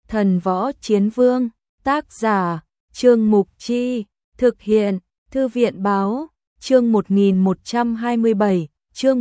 Thần Võ Chiến Vương, tác giả, Trương Mục Chi, thực hiện, Thư viện Báo, chương 1127, chương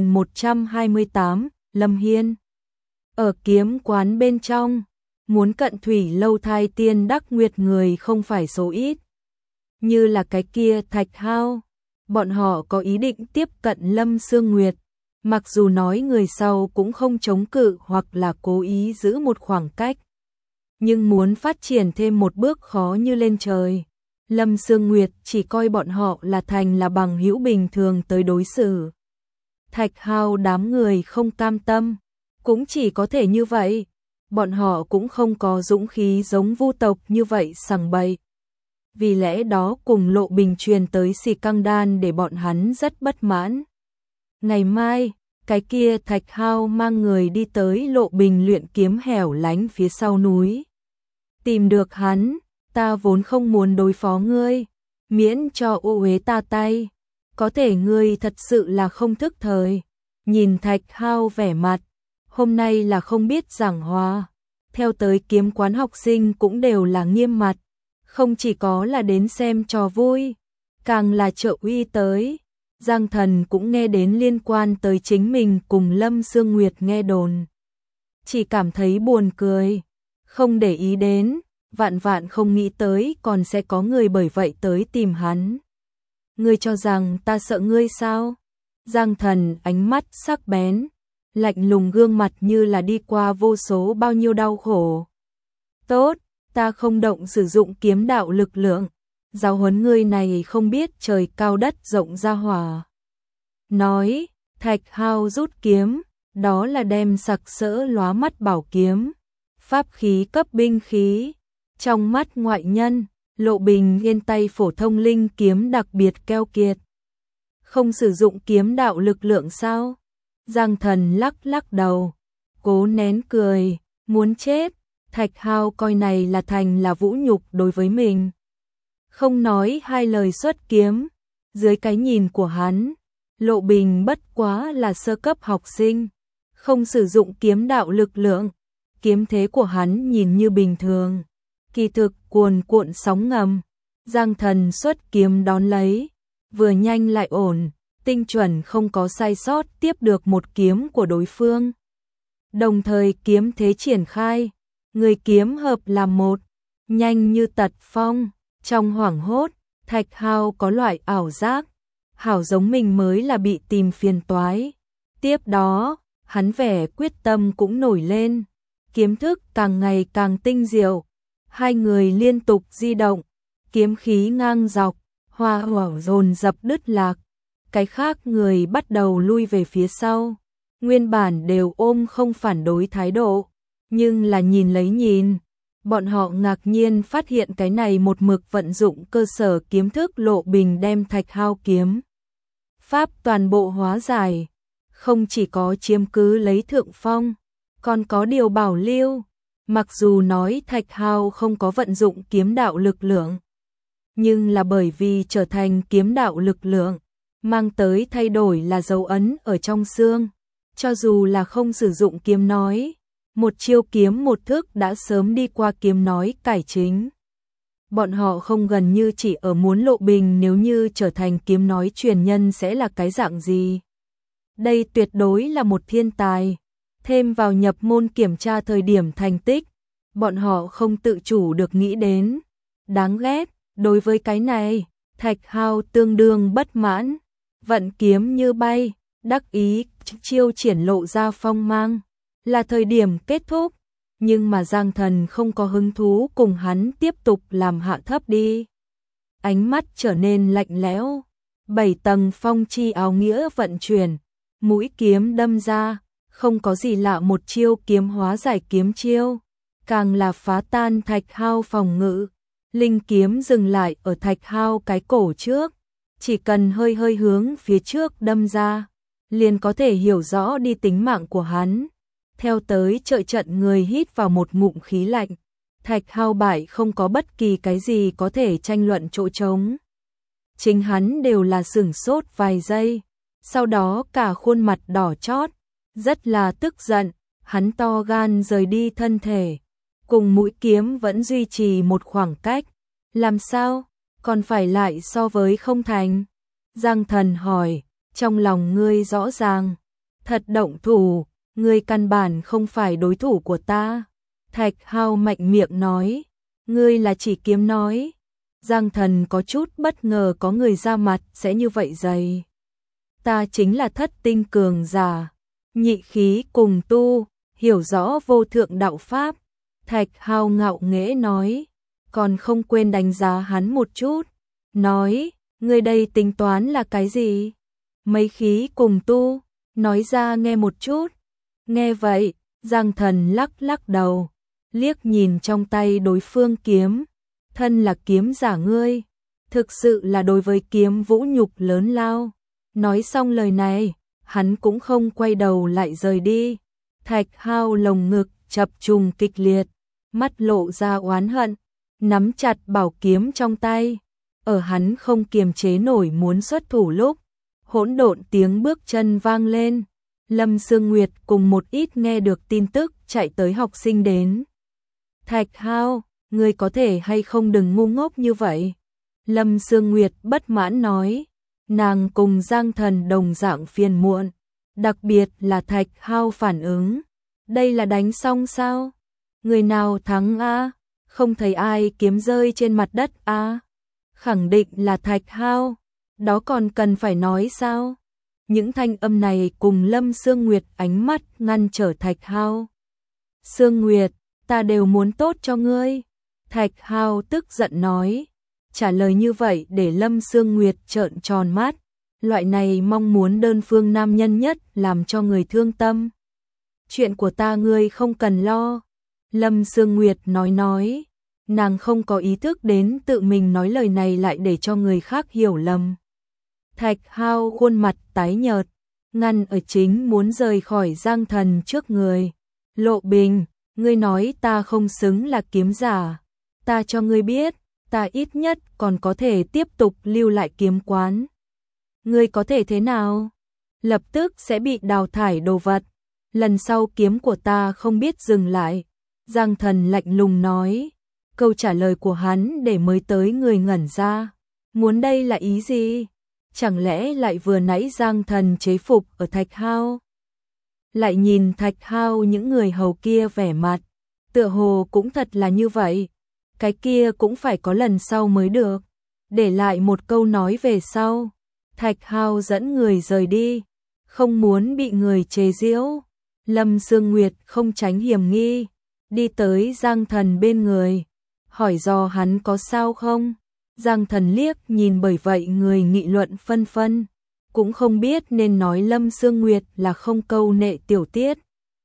1128, Lâm Hiên. Ở kiếm quán bên trong, muốn cận thủy lâu thai tiên đắc nguyệt người không phải số ít. Như là cái kia Thạch Hao, bọn họ có ý định tiếp cận Lâm Sương Nguyệt, mặc dù nói người sau cũng không chống cự hoặc là cố ý giữ một khoảng cách. Nhưng muốn phát triển thêm một bước khó như lên trời. Lâm Sương Nguyệt chỉ coi bọn họ là thành là bằng hữu bình thường tới đối xử. Thạch Hao đám người không cam tâm, cũng chỉ có thể như vậy. Bọn họ cũng không có dũng khí giống Vu tộc như vậy sằng bậy. Vì lẽ đó cùng Lộ Bình truyền tới Xì Căng Đan để bọn hắn rất bất mãn. Ngày mai, cái kia Thạch Hao mang người đi tới Lộ Bình luyện kiếm hẻo lánh phía sau núi. Tìm được hắn, ta vốn không muốn đối phó ngươi, miễn cho ô uế ta tay. Có thể ngươi thật sự là không thức thời. Nhìn Thạch Hao vẻ mặt, hôm nay là không biết giảng hòa. Theo tới kiếm quán học sinh cũng đều là nghiêm mặt, không chỉ có là đến xem trò vui, càng là trợ uy tới. Giang Thần cũng nghe đến liên quan tới chính mình cùng Lâm Sương Nguyệt nghe đồn. Chỉ cảm thấy buồn cười, không để ý đến, vạn vạn không nghĩ tới còn sẽ có người bởi vậy tới tìm hắn. Ngươi cho rằng ta sợ ngươi sao? Giang Thần ánh mắt sắc bén, lạnh lùng gương mặt như là đi qua vô số bao nhiêu đau khổ. Tốt, ta không động sử dụng kiếm đạo lực lượng, giáo huấn ngươi này không biết trời cao đất rộng ra hỏa. Nói, Thạch Hao rút kiếm, đó là đem sặc sỡ lóa mắt bảo kiếm, pháp khí cấp binh khí. Trong mắt ngoại nhân, Lộ Bình yên tay phổ thông linh kiếm đặc biệt keo kiệt. Không sử dụng kiếm đạo lực lượng sao? Giang Thần lắc lắc đầu, cố nén cười, muốn chết. Thạch Hao coi này là thành là vũ nhục đối với mình. Không nói hai lời xuất kiếm, dưới cái nhìn của hắn, Lộ Bình bất quá là sơ cấp học sinh, không sử dụng kiếm đạo lực lượng. Kiếm thế của hắn nhìn như bình thường, kỳ thực cuồn cuộn sóng ngầm. Giang Thần xuất kiếm đón lấy, vừa nhanh lại ổn, tinh chuẩn không có sai sót tiếp được một kiếm của đối phương. Đồng thời kiếm thế triển khai, người kiếm hợp làm một, nhanh như tật phong. Trong hoảng hốt, Thạch Hao có loại ảo giác, hảo giống mình mới là bị tìm phiền toái. Tiếp đó, hắn vẻ quyết tâm cũng nổi lên, kiếm thức càng ngày càng tinh diệu. Hai người liên tục di động, kiếm khí ngang dọc, hoa hỏa dồn dập đứt lạc. Cái khác người bắt đầu lui về phía sau, nguyên bản đều ôm không phản đối thái độ, nhưng là nhìn lấy nhìn, bọn họ ngạc nhiên phát hiện cái này một mực vận dụng cơ sở kiếm thức Lộ Bình đem Thạch Hao kiếm pháp toàn bộ hóa giải, không chỉ có chiếm cứ lấy thượng phong, còn có điều bảo lưu. Mặc dù nói Thạch Hao không có vận dụng kiếm đạo lực lượng, nhưng là bởi vì trở thành kiếm đạo lực lượng, mang tới thay đổi là dấu ấn ở trong xương. Cho dù là không sử dụng kiếm nói, một chiêu kiếm một thức đã sớm đi qua kiếm nói cải chính. Bọn họ không gần như chỉ ở muốn Lộ Bình nếu như trở thành kiếm nói truyền nhân sẽ là cái dạng gì. Đây tuyệt đối là một thiên tài. Thêm vào nhập môn kiểm tra thời điểm thành tích, bọn họ không tự chủ được nghĩ đến. Đáng ghét, đối với cái này, Thạch Hao tương đương bất mãn, vận kiếm như bay, đắc ý chiêu triển lộ ra phong mang, là thời điểm kết thúc. Nhưng mà Giang Thần không có hứng thú cùng hắn tiếp tục làm hạ thấp đi. Ánh mắt trở nên lạnh lẽo, 7 tầng phong chi áo nghĩa vận chuyển, mũi kiếm đâm ra, không có gì lạ một chiêu kiếm hóa giải kiếm chiêu, càng là phá tan Thạch Hao phòng ngự. Linh kiếm dừng lại ở Thạch Hao cái cổ trước, chỉ cần hơi hơi hướng phía trước đâm ra, liền có thể hiểu rõ đi tính mạng của hắn. Theo tới trợ trận người hít vào một ngụm khí lạnh, Thạch Hao bại không có bất kỳ cái gì có thể tranh luận chỗ trống. Chính hắn đều là sửng sốt vài giây, sau đó cả khuôn mặt đỏ chót, rất là tức giận, hắn to gan rời đi thân thể, cùng mũi kiếm vẫn duy trì một khoảng cách. Làm sao? Còn phải lại so với không thành? Giang Thần hỏi, trong lòng ngươi rõ ràng. Thật động thủ, ngươi căn bản không phải đối thủ của ta. Thạch Hao mạnh miệng nói, ngươi là chỉ kiếm nói. Giang Thần có chút bất ngờ có người ra mặt sẽ như vậy dày. Ta chính là thất tinh cường giả, nhị khí cùng tu, hiểu rõ vô thượng đạo pháp. Thạch Hao ngạo nghễ nói, còn không quên đánh giá hắn một chút. Nói, ngươi đây tính toán là cái gì? Mấy khí cùng tu, nói ra nghe một chút. Nghe vậy, Giang Thần lắc lắc đầu, liếc nhìn trong tay đối phương kiếm. Thân là kiếm giả ngươi, thực sự là đối với kiếm vũ nhục lớn lao. Nói xong lời này, hắn cũng không quay đầu lại rời đi. Thạch Hao lồng ngực chập trùng kịch liệt, mắt lộ ra oán hận, nắm chặt bảo kiếm trong tay. Ở hắn không kiềm chế nổi muốn xuất thủ lúc, hỗn độn tiếng bước chân vang lên. Lâm Sương Nguyệt cùng một ít nghe được tin tức chạy tới học sinh đến. Thạch Hao, ngươi có thể hay không đừng ngu ngốc như vậy? Lâm Sương Nguyệt bất mãn nói, nàng cùng Giang Thần đồng dạng phiền muộn, đặc biệt là Thạch Hao phản ứng. Đây là đánh xong sao? Người nào thắng a? Không thấy ai kiếm rơi trên mặt đất a? Khẳng định là Thạch Hao, đó còn cần phải nói sao? Những thanh âm này cùng Lâm Sương Nguyệt ánh mắt ngăn trở Thạch Hao. Sương Nguyệt, ta đều muốn tốt cho ngươi. Thạch Hao tức giận nói, trả lời như vậy để Lâm Sương Nguyệt trợn tròn mắt. Loại này mong muốn đơn phương nam nhân nhất làm cho người thương tâm. Chuyện của ta ngươi không cần lo. Lâm Sương Nguyệt nói, nàng không có ý thức đến tự mình nói lời này lại để cho người khác hiểu lầm. Thạch Hao khuôn mặt tái nhợt, ngăn ở chính muốn rời khỏi Giang Thần trước người. Lộ Bình, ngươi nói ta không xứng là kiếm giả. Ta cho ngươi biết, ta ít nhất còn có thể tiếp tục lưu lại kiếm quán. Ngươi có thể thế nào? Lập tức sẽ bị đào thải đồ vật. Lần sau kiếm của ta không biết dừng lại. Giang Thần lạnh lùng nói. Câu trả lời của hắn để mới tới người ngẩn ra. Muốn đây là ý gì? Chẳng lẽ lại vừa nãy Giang Thần chế phục ở Thạch Hao? Lại nhìn Thạch Hao những người hầu kia vẻ mặt, tựa hồ cũng thật là như vậy. Cái kia cũng phải có lần sau mới được. Để lại một câu nói về sau, Thạch Hao dẫn người rời đi, không muốn bị người chế giễu. Lâm Sương Nguyệt không tránh hiểm nghi, đi tới Giang Thần bên người, hỏi dò hắn có sao không. Giang Thần liếc nhìn bởi vậy người nghị luận phân phân, cũng không biết nên nói Lâm Sương Nguyệt là không câu nệ tiểu tiết.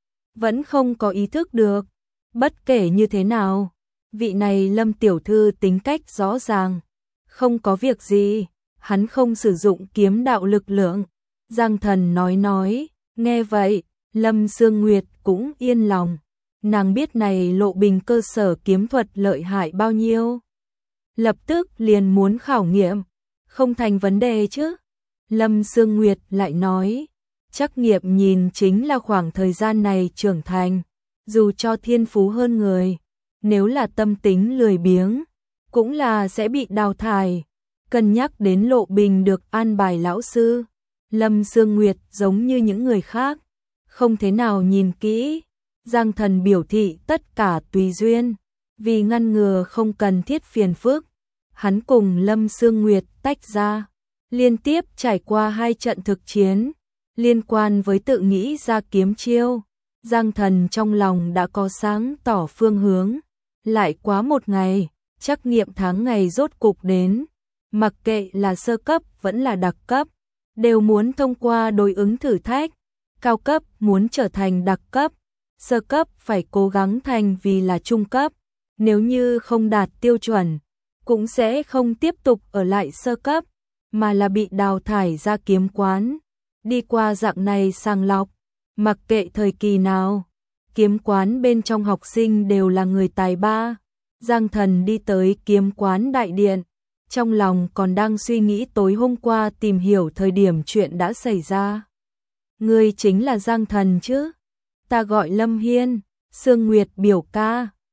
Vẫn không có ý thức được, bất kể như thế nào, vị này Lâm tiểu thư tính cách rõ ràng, không có việc gì, hắn không sử dụng kiếm đạo lực lượng. Giang Thần nói, nghe vậy, Lâm Sương Nguyệt cũng yên lòng, nàng biết này Lộ Bình cơ sở kiếm thuật lợi hại bao nhiêu. Lập tức liền muốn khảo nghiệm, không thành vấn đề chứ. Lâm Sương Nguyệt lại nói, trắc nghiệm nhìn chính là khoảng thời gian này trưởng thành, dù cho thiên phú hơn người, nếu là tâm tính lười biếng, cũng là sẽ bị đào thải. Cân nhắc đến Lộ Bình được an bài lão sư, Lâm Sương Nguyệt giống như những người khác, không thế nào nhìn kỹ. Giang Thần biểu thị tất cả tùy duyên, vì ngăn ngừa không cần thiết phiền phức. Hắn cùng Lâm Sương Nguyệt tách ra, liên tiếp trải qua 2 trận thực chiến, liên quan với tự nghĩ ra kiếm chiêu. Giang Thần trong lòng đã có sáng tỏ phương hướng. Lại quá một ngày, trắc nghiệm tháng ngày rốt cục đến. Mặc kệ là sơ cấp vẫn là đặc cấp, đều muốn thông qua đối ứng thử thách. Cao cấp muốn trở thành đặc cấp, sơ cấp phải cố gắng thành vì là trung cấp. Nếu như không đạt tiêu chuẩn, cũng sẽ không tiếp tục ở lại sơ cấp, mà là bị đào thải ra kiếm quán. Đi qua dạng này sàng lọc, mặc kệ thời kỳ nào, kiếm quán bên trong học sinh đều là người tài ba. Giang Thần đi tới kiếm quán đại điện, trong lòng còn đang suy nghĩ tối hôm qua tìm hiểu thời điểm chuyện đã xảy ra. Ngươi chính là Giang Thần chứ? Ta gọi Lâm Hiên. Sương Nguyệt biểu ca,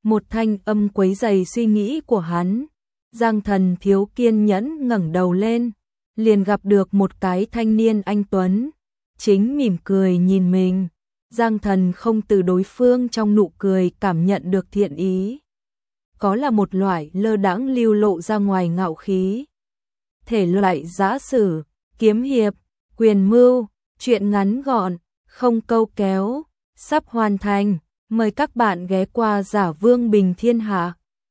Một thanh âm quấy rầy suy nghĩ của hắn. Giang Thần thiếu kiên nhẫn ngẩng đầu lên, liền gặp được một cái thanh niên anh tuấn, chính mỉm cười nhìn mình. Giang Thần không từ đối phương trong nụ cười cảm nhận được thiện ý. Có là một loại lơ đãng lưu lộ ra ngoài ngạo khí. Thể loại giã sử, kiếm hiệp, quyền mưu, truyện ngắn gọn, không câu kéo, sắp hoàn thành. Mời các bạn ghé qua Giả Vương Bình Thiên Hạ.